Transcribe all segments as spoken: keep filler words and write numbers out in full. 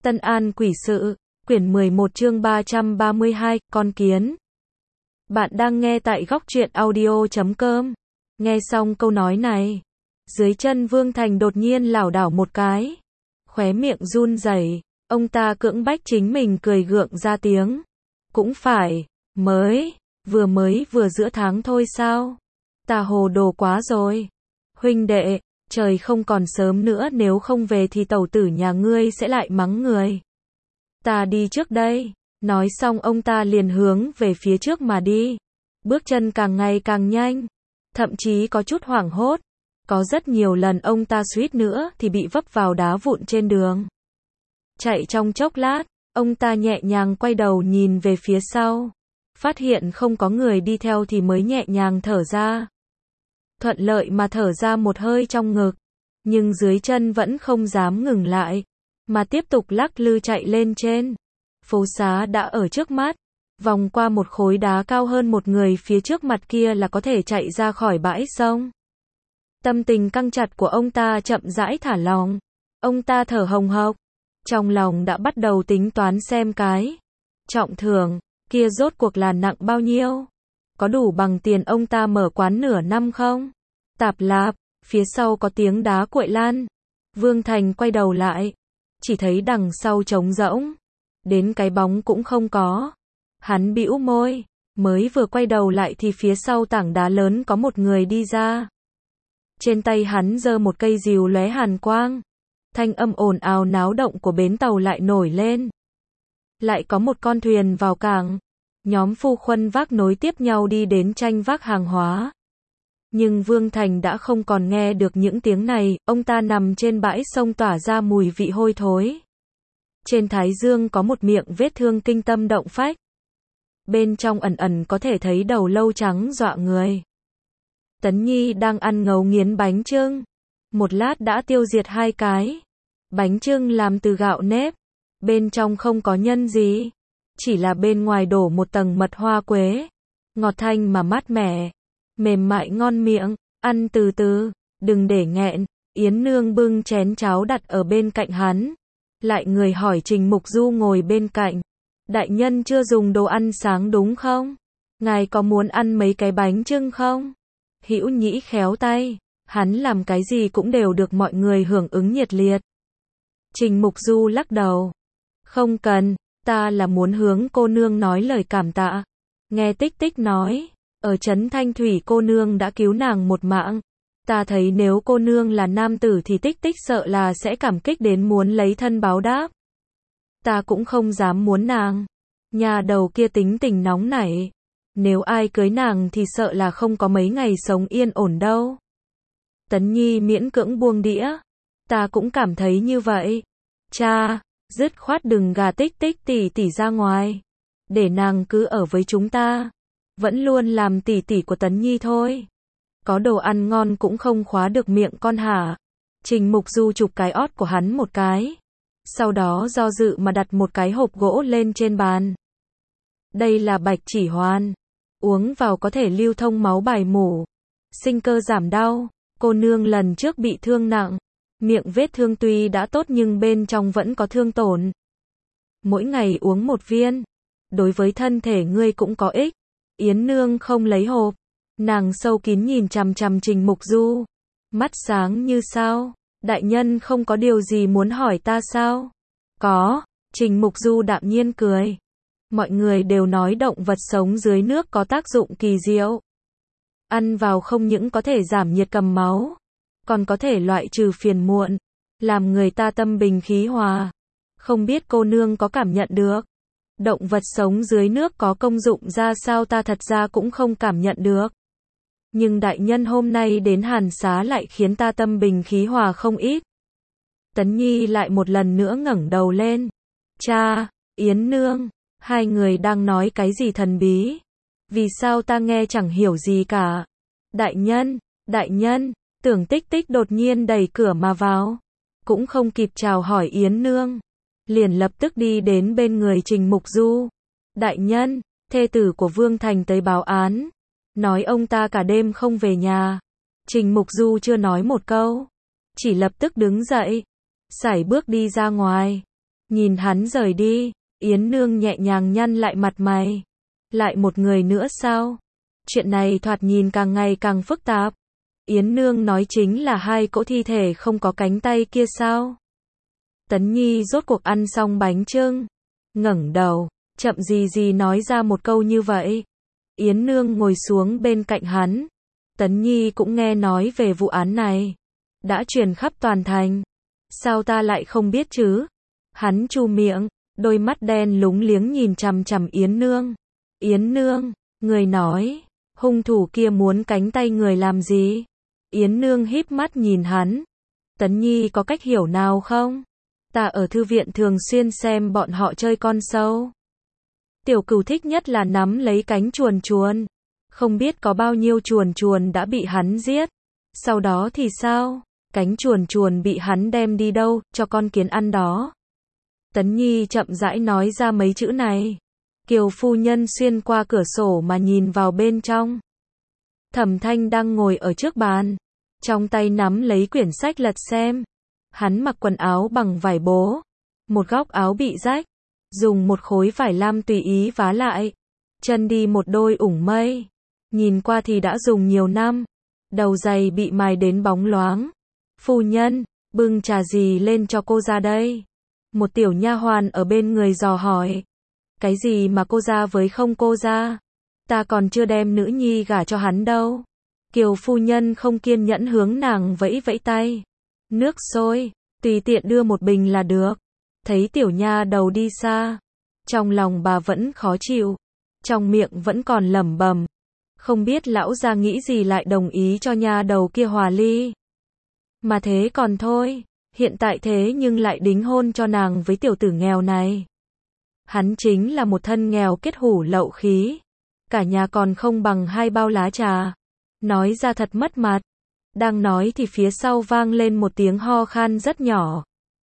Tân An Quỷ Sự, quyển mười một chương ba trăm ba mươi hai, Con Kiến. Bạn đang nghe tại góc truyện audio chấm com. Nghe xong câu nói này, dưới chân Vương Thành đột nhiên lảo đảo một cái. Khóe miệng run rẩy, ông ta cưỡng bách chính mình cười gượng ra tiếng. Cũng phải, mới, vừa mới vừa giữa tháng thôi sao? Ta hồ đồ quá rồi. Huynh đệ, trời không còn sớm nữa, nếu không về thì tẩu tử nhà ngươi sẽ lại mắng người. Ta đi trước đây. Nói xong ông ta liền hướng về phía trước mà đi. Bước chân càng ngày càng nhanh, thậm chí có chút hoảng hốt. Có rất nhiều lần ông ta suýt nữa thì bị vấp vào đá vụn trên đường. Chạy trong chốc lát, ông ta nhẹ nhàng quay đầu nhìn về phía sau. Phát hiện không có người đi theo thì mới nhẹ nhàng thở ra. Thuận lợi mà thở ra một hơi trong ngực. Nhưng dưới chân vẫn không dám ngừng lại, mà tiếp tục lắc lư chạy lên trên. Phố xá đã ở trước mắt. Vòng qua một khối đá cao hơn một người phía trước mặt kia là có thể chạy ra khỏi bãi sông. Tâm tình căng chặt của ông ta chậm rãi thả lỏng. Ông ta thở hồng hộc. Trong lòng đã bắt đầu tính toán xem cái trọng thưởng kia rốt cuộc là nặng bao nhiêu. Có đủ bằng tiền ông ta mở quán nửa năm không? Tạp lạp, phía sau có tiếng đá quậy lan. Vương Thành quay đầu lại, chỉ thấy đằng sau trống rỗng, đến cái bóng cũng không có. Hắn bĩu môi, mới vừa quay đầu lại thì phía sau tảng đá lớn có một người đi ra. Trên tay hắn giơ một cây rìu lóe hàn quang. Thanh âm ồn ào náo động của bến tàu lại nổi lên. Lại có một con thuyền vào cảng. Nhóm phu khuân vác nối tiếp nhau đi đến tranh vác hàng hóa. Nhưng Vương Thành đã không còn nghe được những tiếng này, ông ta nằm trên bãi sông tỏa ra mùi vị hôi thối. Trên thái dương có một miệng vết thương kinh tâm động phách. Bên trong ẩn ẩn có thể thấy đầu lâu trắng dọa người. Tấn Nhi đang ăn ngấu nghiến bánh chưng. Một lát đã tiêu diệt hai cái. Bánh chưng làm từ gạo nếp. Bên trong không có nhân gì. Chỉ là bên ngoài đổ một tầng mật hoa quế. Ngọt thanh mà mát mẻ. Mềm mại ngon miệng. Ăn từ từ. Đừng để nghẹn. Yến Nương bưng chén cháo đặt ở bên cạnh hắn. Lại người hỏi Trình Mục Du ngồi bên cạnh. Đại nhân chưa dùng đồ ăn sáng đúng không? Ngài có muốn ăn mấy cái bánh chưng không? Hữu Nhĩ khéo tay. Hắn làm cái gì cũng đều được mọi người hưởng ứng nhiệt liệt. Trình Mục Du lắc đầu. Không cần, ta là muốn hướng cô nương nói lời cảm tạ. Nghe Tích Tích nói, ở trấn Thanh Thủy cô nương đã cứu nàng một mạng. Ta thấy nếu cô nương là nam tử thì Tích Tích sợ là sẽ cảm kích đến muốn lấy thân báo đáp. Ta cũng không dám muốn nàng. Nhà đầu kia tính tình nóng nảy. Nếu ai cưới nàng thì sợ là không có mấy ngày sống yên ổn đâu. Tấn Nhi miễn cưỡng buông đĩa. Ta cũng cảm thấy như vậy. Cha, dứt khoát đừng gà Tích Tích tỷ tỷ ra ngoài. Để nàng cứ ở với chúng ta. Vẫn luôn làm tỷ tỷ của Tấn Nhi thôi. Có đồ ăn ngon cũng không khóa được miệng con hả? Trình Mục Du chụp cái ót của hắn một cái. Sau đó do dự mà đặt một cái hộp gỗ lên trên bàn. Đây là bạch chỉ hoàn. Uống vào có thể lưu thông máu bài mủ. Sinh cơ giảm đau. Cô nương lần trước bị thương nặng. Miệng vết thương tuy đã tốt nhưng bên trong vẫn có thương tổn. Mỗi ngày uống một viên. Đối với thân thể ngươi cũng có ích. Yến Nương không lấy hộp. Nàng sâu kín nhìn chằm chằm Trình Mục Du. Mắt sáng như sao. Đại nhân không có điều gì muốn hỏi ta sao? Có. Trình Mục Du đạm nhiên cười. Mọi người đều nói động vật sống dưới nước có tác dụng kỳ diệu. Ăn vào không những có thể giảm nhiệt cầm máu, còn có thể loại trừ phiền muộn, làm người ta tâm bình khí hòa. Không biết cô nương có cảm nhận được. Động vật sống dưới nước có công dụng ra sao ta thật ra cũng không cảm nhận được. Nhưng đại nhân hôm nay đến Hàn Xá lại khiến ta tâm bình khí hòa không ít. Tấn Nhi lại một lần nữa ngẩng đầu lên. Cha, Yến Nương, hai người đang nói cái gì thần bí? Vì sao ta nghe chẳng hiểu gì cả? Đại nhân, đại nhân, Tưởng Tích Tích đột nhiên đẩy cửa mà vào. Cũng không kịp chào hỏi Yến Nương. Liền lập tức đi đến bên người Trình Mục Du. Đại nhân, thê tử của Vương Thành tới báo án. Nói ông ta cả đêm không về nhà. Trình Mục Du chưa nói một câu. Chỉ lập tức đứng dậy. Sải bước đi ra ngoài. Nhìn hắn rời đi, Yến Nương nhẹ nhàng nhăn lại mặt mày. Lại một người nữa sao? Chuyện này thoạt nhìn càng ngày càng phức tạp. Yến Nương nói chính là hai cỗ thi thể không có cánh tay kia sao? Tấn Nhi rốt cuộc ăn xong bánh chưng, ngẩng đầu, chậm gì gì nói ra một câu như vậy. Yến Nương ngồi xuống bên cạnh hắn. Tấn Nhi cũng nghe nói về vụ án này, đã truyền khắp toàn thành. Sao ta lại không biết chứ? Hắn chu miệng, đôi mắt đen lúng liếng nhìn chằm chằm Yến Nương. Yến Nương, người nói, hung thủ kia muốn cánh tay người làm gì? Yến Nương híp mắt nhìn hắn. Tấn Nhi có cách hiểu nào không? Ta ở thư viện thường xuyên xem bọn họ chơi con sâu. Tiểu Cửu thích nhất là nắm lấy cánh chuồn chuồn. Không biết có bao nhiêu chuồn chuồn đã bị hắn giết. Sau đó thì sao? Cánh chuồn chuồn bị hắn đem đi đâu, cho con kiến ăn đó. Tấn Nhi chậm rãi nói ra mấy chữ này. Kiều phu nhân xuyên qua cửa sổ mà nhìn vào bên trong. Thẩm Thanh đang ngồi ở trước bàn, trong tay nắm lấy quyển sách lật xem. Hắn mặc quần áo bằng vải bố, một góc áo bị rách, dùng một khối vải lam tùy ý vá lại. Chân đi một đôi ủng mây, nhìn qua thì đã dùng nhiều năm. Đầu giày bị mài đến bóng loáng. Phu nhân, bưng trà gì lên cho cô ra đây? Một tiểu nha hoàn ở bên người dò hỏi. Cái gì mà cô ra với không cô ra? Ta còn chưa đem nữ nhi gả cho hắn đâu. Kiều phu nhân không kiên nhẫn hướng nàng vẫy vẫy tay. Nước sôi, tùy tiện đưa một bình là được. Thấy tiểu nha đầu đi xa, trong lòng bà vẫn khó chịu, trong miệng vẫn còn lẩm bẩm. Không biết lão gia nghĩ gì lại đồng ý cho nha đầu kia hòa ly. Mà thế còn thôi, hiện tại thế nhưng lại đính hôn cho nàng với tiểu tử nghèo này. Hắn chính là một thân nghèo kết hủ lậu khí. Cả nhà còn không bằng hai bao lá trà. Nói ra thật mất mặt. Đang nói thì phía sau vang lên một tiếng ho khan rất nhỏ.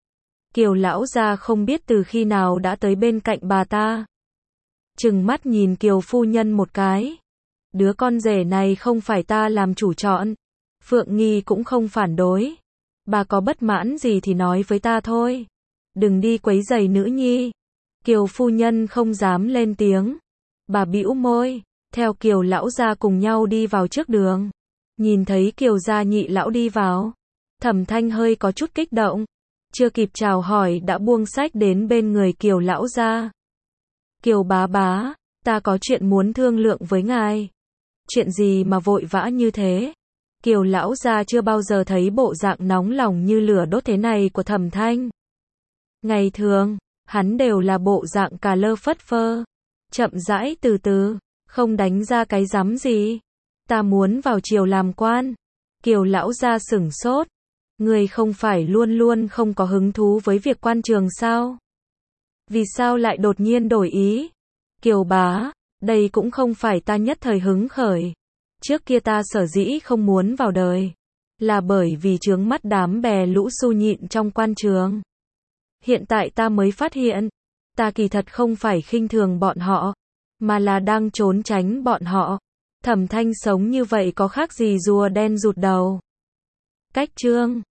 Kiều lão gia không biết từ khi nào đã tới bên cạnh bà ta. Trừng mắt nhìn Kiều phu nhân một cái. Đứa con rể này không phải ta làm chủ chọn. Phượng Nghi cũng không phản đối. Bà có bất mãn gì thì nói với ta thôi. Đừng đi quấy rầy nữ nhi. Kiều phu nhân không dám lên tiếng. Bà bĩu môi, theo Kiều lão gia cùng nhau đi vào trước đường. Nhìn thấy Kiều gia nhị lão đi vào, Thẩm Thanh hơi có chút kích động. Chưa kịp chào hỏi đã buông sách đến bên người Kiều lão gia. Kiều bá bá, ta có chuyện muốn thương lượng với ngài. Chuyện gì mà vội vã như thế? Kiều lão gia chưa bao giờ thấy bộ dạng nóng lòng như lửa đốt thế này của Thẩm Thanh. Ngày thường, hắn đều là bộ dạng cà lơ phất phơ, chậm rãi từ từ, không đánh ra cái rắm gì. Ta muốn vào triều làm quan. Kiều lão gia sửng sốt. Người không phải luôn luôn không có hứng thú với việc quan trường sao? Vì sao lại đột nhiên đổi ý? Kiều bá, đây cũng không phải ta nhất thời hứng khởi. Trước kia ta sở dĩ không muốn vào đời, là bởi vì chướng mắt đám bè lũ su nhịn trong quan trường. Hiện tại ta mới phát hiện, ta kỳ thật không phải khinh thường bọn họ, mà là đang trốn tránh bọn họ. Thẩm Thanh sống như vậy có khác gì rùa đen rụt đầu. Cách chương